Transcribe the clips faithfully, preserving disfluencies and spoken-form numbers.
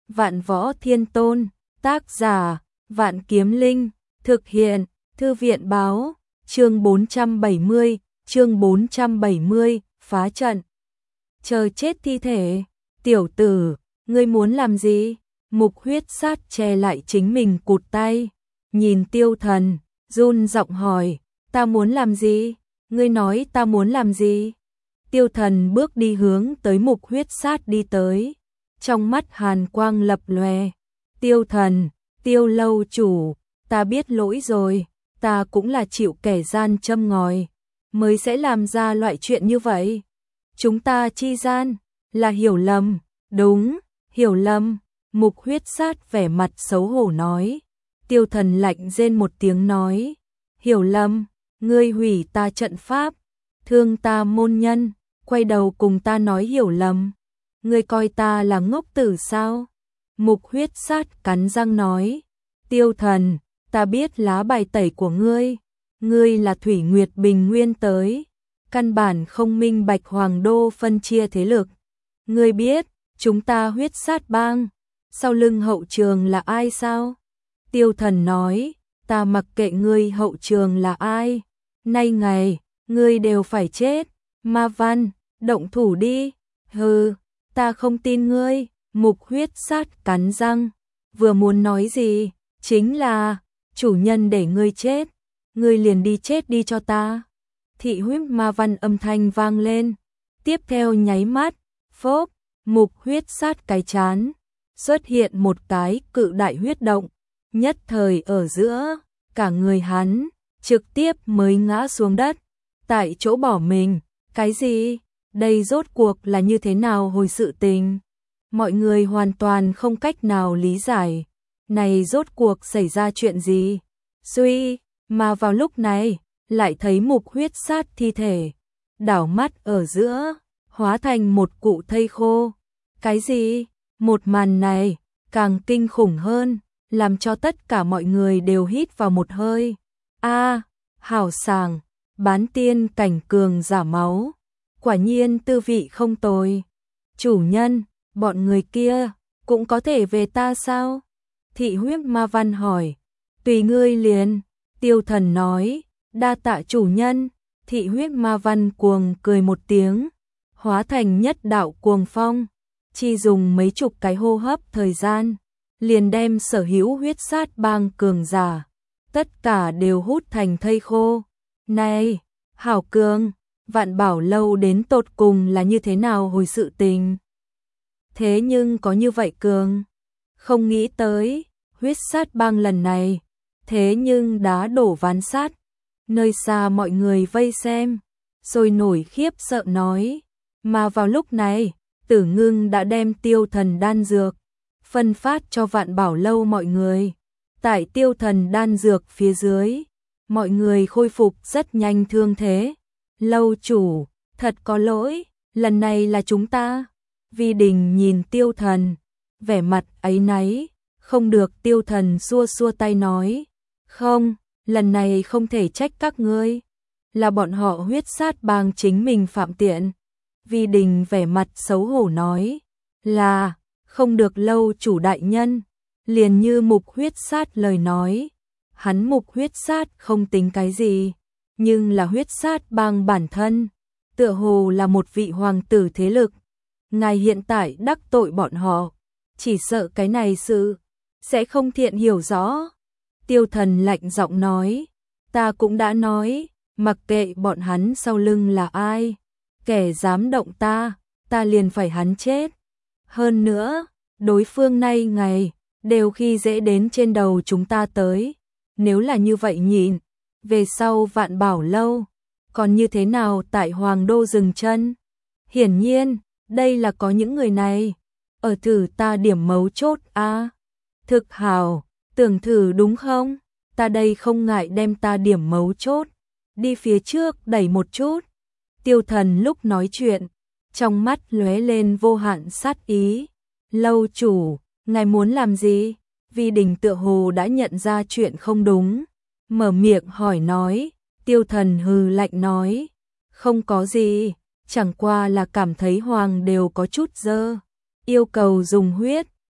Vạn Võ Thiên Tôn, tác giả, Vạn Kiếm Linh, thực hiện, Thư viện báo, chương bốn trăm bảy mươi, chương bốn trăm bảy mươi, phá trận. Chờ chết thi thể, tiểu tử, ngươi muốn làm gì? Mục Huyết Sát che lại chính mình cụt tay, nhìn Tiêu Thần, run giọng hỏi, ta muốn làm gì? Ngươi nói ta muốn làm gì? Tiêu Thần bước đi hướng tới Mục Huyết Sát đi tới, trong mắt hàn quang lập lòe. Tiêu Thần, Tiêu lâu chủ, ta biết lỗi rồi, ta cũng là chịu kẻ gian châm ngòi, mới sẽ làm ra loại chuyện như vậy. Chúng ta chi gian, là hiểu lầm, đúng, hiểu lầm. Mục Huyết Sát vẻ mặt xấu hổ nói. Tiêu Thần lạnh rên một tiếng nói, hiểu lầm, ngươi hủy ta trận pháp, thương ta môn nhân, quay đầu cùng ta nói hiểu lầm. Ngươi coi ta là ngốc tử sao? Mục Huyết Sát cắn răng nói, Tiêu Thần, ta biết lá bài tẩy của ngươi, ngươi là Thủy Nguyệt Bình Nguyên tới, căn bản không minh bạch Hoàng Đô phân chia thế lực. Ngươi biết, chúng ta Huyết Sát bang, sau lưng hậu trường là ai sao? Tiêu Thần nói, ta mặc kệ ngươi hậu trường là ai, nay ngày, ngươi đều phải chết. Ma Văn, động thủ đi. Hừ, ta không tin ngươi. Mục Huyết Sát cắn răng, vừa muốn nói gì, chính là, chủ nhân để ngươi chết, ngươi liền đi chết đi cho ta. Thị huyết Ma Văn âm thanh vang lên, tiếp theo nháy mắt, phốp, Mục Huyết Sát cái chán, xuất hiện một cái cự đại huyết động, nhất thời ở giữa, cả người hắn, trực tiếp mới ngã xuống đất, tại chỗ bỏ mình. Cái gì? Đây rốt cuộc là như thế nào hồi sự tình? Mọi người hoàn toàn không cách nào lý giải. Này rốt cuộc xảy ra chuyện gì? Suy, mà vào lúc này, lại thấy Mục Huyết Sát thi thể, đảo mắt ở giữa, hóa thành một cụ thây khô. Cái gì? Một màn này, càng kinh khủng hơn, làm cho tất cả mọi người đều hít vào một hơi. A, hảo sảng, bán tiên cảnh cường giả máu. Quả nhiên tư vị không tồi. Chủ nhân, bọn người kia, cũng có thể về ta sao? Thị huyết Ma Văn hỏi. Tùy ngươi liền. Tiêu Thần nói. Đa tạ chủ nhân. Thị huyết Ma Văn cuồng cười một tiếng, hóa thành nhất đạo cuồng phong, chỉ dùng mấy chục cái hô hấp thời gian, liền đem sở hữu Huyết Sát bang cường giả, tất cả đều hút thành thây khô. Này, hảo cường, Vạn Bảo lâu đến tột cùng là như thế nào hồi sự tình? Thế nhưng có như vậy cường, không nghĩ tới, Huyết Sát bang lần này, thế nhưng đá đổ ván sắt. Nơi xa mọi người vây xem, sôi nổi khiếp sợ nói, mà vào lúc này, Tử Ngưng đã đem Tiêu Thần đan dược phân phát cho Vạn Bảo lâu mọi người. Tại Tiêu Thần đan dược phía dưới, mọi người khôi phục rất nhanh thương thế. Lâu chủ, thật có lỗi, lần này là chúng ta. Vi Đình nhìn Tiêu Thần, vẻ mặt áy náy, không được. Tiêu Thần xua xua tay nói, không, lần này không thể trách các ngươi, là bọn họ Huyết Sát bang chính mình phạm tiện. Vi Đình vẻ mặt xấu hổ nói, là, không được lâu chủ đại nhân. Liền như Mục Huyết Sát lời nói, hắn Mục Huyết Sát không tính cái gì, nhưng là Huyết Sát bang bản thân, tựa hồ là một vị hoàng tử thế lực. Ngài hiện tại đắc tội bọn họ, chỉ sợ cái này sự sẽ không thiện hiểu rõ. Tiêu Thần lạnh giọng nói, ta cũng đã nói, mặc kệ bọn hắn sau lưng là ai, kẻ dám động ta, ta liền phải hắn chết. Hơn nữa, đối phương nay ngày, đều khi dễ đến trên đầu chúng ta tới. Nếu là như vậy nhịn, về sau Vạn Bảo lâu, còn như thế nào tại Hoàng Đô dừng chân? Hiển nhiên, đây là có những người này, ở thử ta điểm mấu chốt a. À, thực hào, tưởng thử đúng không? Ta đây không ngại đem ta điểm mấu chốt, đi phía trước đẩy một chút. Tiêu Thần lúc nói chuyện, trong mắt lóe lên vô hạn sát ý. Lâu chủ, ngài muốn làm gì? Vi Đình tựa hồ đã nhận ra chuyện không đúng, mở miệng hỏi nói. Tiêu Thần hừ lạnh nói, không có gì, chẳng qua là cảm thấy hoàng đều có chút dơ, yêu cầu dùng huyết,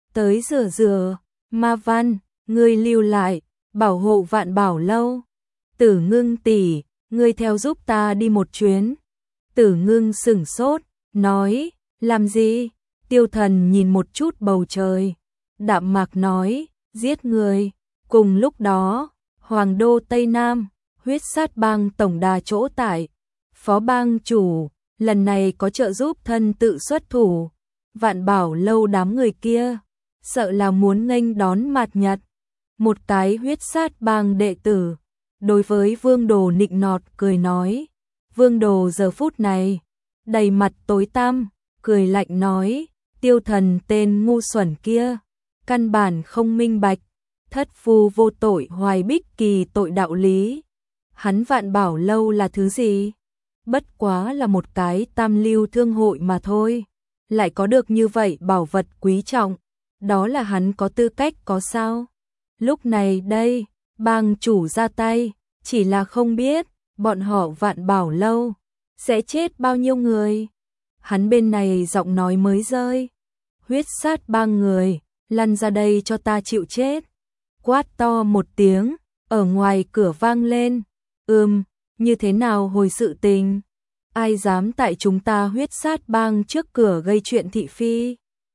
tới rửa rửa, Ma Văn, ngươi lưu lại, bảo hộ Vạn Bảo lâu. Tử Ngưng tỷ, ngươi theo giúp ta đi một chuyến. Tử Ngưng sửng sốt, nói, làm gì? Tiêu Thần nhìn một chút bầu trời, đạm mạc nói, giết người. Cùng lúc đó, Hoàng đô Tây Nam, Huyết Sát Bang tổng đà chỗ tại, phó bang chủ, lần này có trợ giúp thân tự xuất thủ. Vạn Bảo lâu đám người kia, sợ là muốn nghênh đón mạt nhật. Một cái Huyết Sát Bang đệ tử, đối với Vương Đồ nịnh nọt cười nói. Vương Đồ giờ phút này, đầy mặt tối tăm, cười lạnh nói, Tiêu Thần tên ngu xuẩn kia, căn bản không minh bạch, thất phu vô tội hoài bích kỳ tội đạo lý. Hắn Vạn Bảo lâu là thứ gì? Bất quá là một cái tam lưu thương hội mà thôi, lại có được như vậy bảo vật quý trọng, đó là hắn có tư cách có sao? Lúc này đây, bang chủ ra tay, chỉ là không biết, bọn họ Vạn Bảo lâu, sẽ chết bao nhiêu người. Hắn bên này giọng nói mới rơi, Huyết Sát Bang người, lăn ra đây cho ta chịu chết. Quát to một tiếng, ở ngoài cửa vang lên, ừm, như thế nào hồi sự tình? Ai dám tại chúng ta Huyết Sát Bang trước cửa gây chuyện thị phi?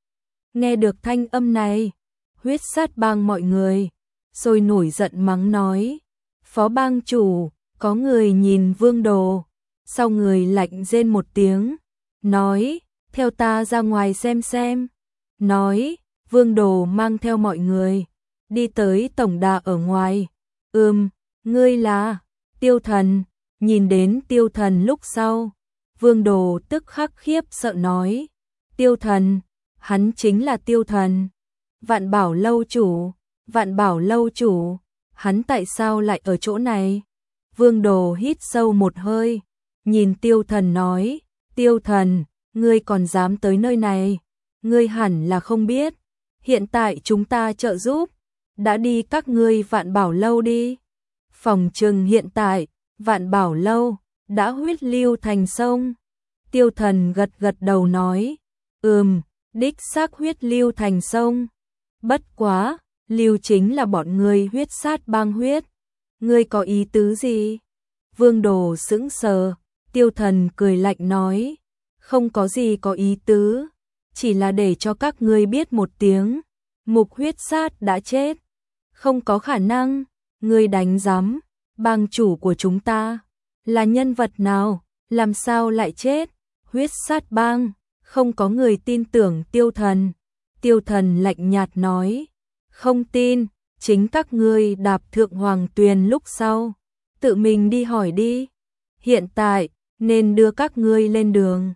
Nghe được thanh âm này, Huyết Sát Bang mọi người, rồi nổi giận mắng nói, phó bang chủ, có người nhìn Vương Đồ, sau người lạnh rên một tiếng, nói, theo ta ra ngoài xem xem. Nói, Vương Đồ mang theo mọi người, đi tới tổng đà ở ngoài. Ừm, ngươi là Tiêu Thần. Nhìn đến Tiêu Thần lúc sau, Vương Đồ tức khắc khiếp sợ nói, Tiêu Thần, hắn chính là Tiêu Thần, Vạn Bảo lâu chủ. Vạn Bảo lâu chủ, hắn tại sao lại ở chỗ này? Vương Đồ hít sâu một hơi, nhìn Tiêu Thần nói, Tiêu Thần, ngươi còn dám tới nơi này? Ngươi hẳn là không biết, hiện tại chúng ta trợ giúp, đã đi các ngươi Vạn Bảo lâu đi. Phòng trừng hiện tại, Vạn Bảo lâu, đã huyết lưu thành sông. Tiêu Thần gật gật đầu nói, ừm, đích xác huyết lưu thành sông. Bất quá, lưu chính là bọn ngươi Huyết Sát Bang huyết. Ngươi có ý tứ gì? Vương Đồ sững sờ, Tiêu Thần cười lạnh nói, không có gì có ý tứ, chỉ là để cho các ngươi biết một tiếng, Mục Huyết Sát đã chết. Không có khả năng, ngươi đánh giám, bang chủ của chúng ta, là nhân vật nào, làm sao lại chết? Huyết Sát Bang, không có người tin tưởng Tiêu Thần. Tiêu Thần lạnh nhạt nói, không tin, chính các ngươi đạp thượng hoàng tuyền lúc sau, tự mình đi hỏi đi. Hiện tại, nên đưa các ngươi lên đường.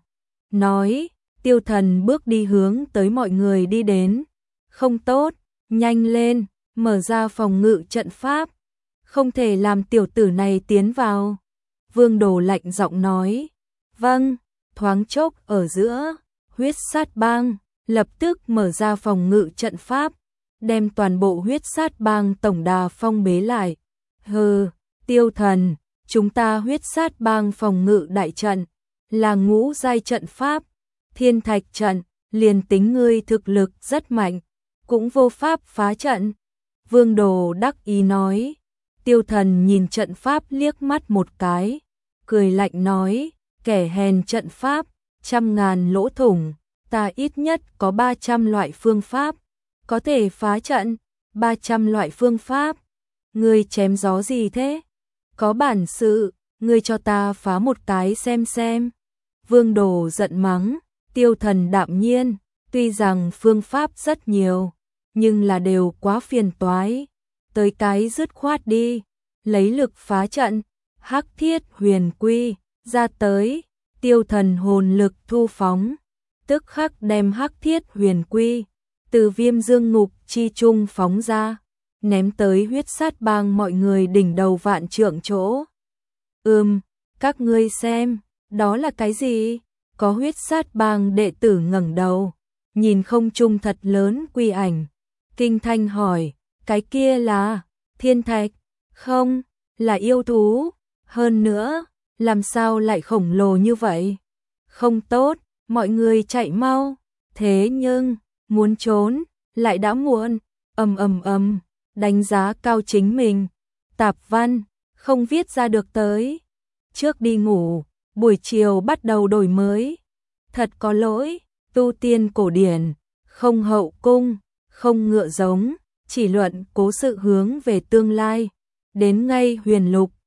Nói, Tiêu Thần bước đi hướng tới mọi người đi đến. Không tốt, nhanh lên, mở ra phòng ngự trận pháp. Không thể làm tiểu tử này tiến vào. Vương Đồ lạnh giọng nói, vâng, thoáng chốc ở giữa, Huyết Sát Bang lập tức mở ra phòng ngự trận pháp, đem toàn bộ Huyết Sát Bang tổng đà phong bế lại. Hừ, Tiêu Thần, chúng ta Huyết Sát Bang phòng ngự đại trận là ngũ giai trận pháp, thiên thạch trận, liền tính ngươi thực lực rất mạnh, cũng vô pháp phá trận. Vương Đồ đắc ý nói. Tiêu Thần nhìn trận pháp liếc mắt một cái, cười lạnh nói, kẻ hèn trận pháp, trăm ngàn lỗ thủng, ta ít nhất có ba trăm loại phương pháp, có thể phá trận, ba trăm loại phương pháp. Ngươi chém gió gì thế? Có bản sự, ngươi cho ta phá một cái xem xem. Vương Đồ giận mắng, Tiêu Thần đạm nhiên, tuy rằng phương pháp rất nhiều, nhưng là đều quá phiền toái. Tới cái dứt khoát đi, lấy lực phá trận, Hắc Thiết Huyền Quy ra tới. Tiêu Thần hồn lực thu phóng, tức khắc đem Hắc Thiết Huyền Quy từ Viêm Dương Ngục chi trung phóng ra, ném tới Huyết Sát Bang mọi người đỉnh đầu vạn trượng chỗ. Ừm, các ngươi xem, đó là cái gì? Có Huyết Sát Bang đệ tử ngẩng đầu, nhìn không trung thật lớn quy ảnh, kinh thanh hỏi, cái kia là thiên thạch? Không, là yêu thú. Hơn nữa, làm sao lại khổng lồ như vậy? Không tốt, mọi người chạy mau. Thế nhưng, muốn trốn, lại đã muộn, ầm ầm ầm, đánh giá cao chính mình. Tạp văn, không viết ra được tới. Trước đi ngủ, buổi chiều bắt đầu đổi mới. Thật có lỗi, tu tiên cổ điển, không hậu cung, không ngựa giống, chỉ luận cố sự hướng về tương lai. Đến ngay huyền lục,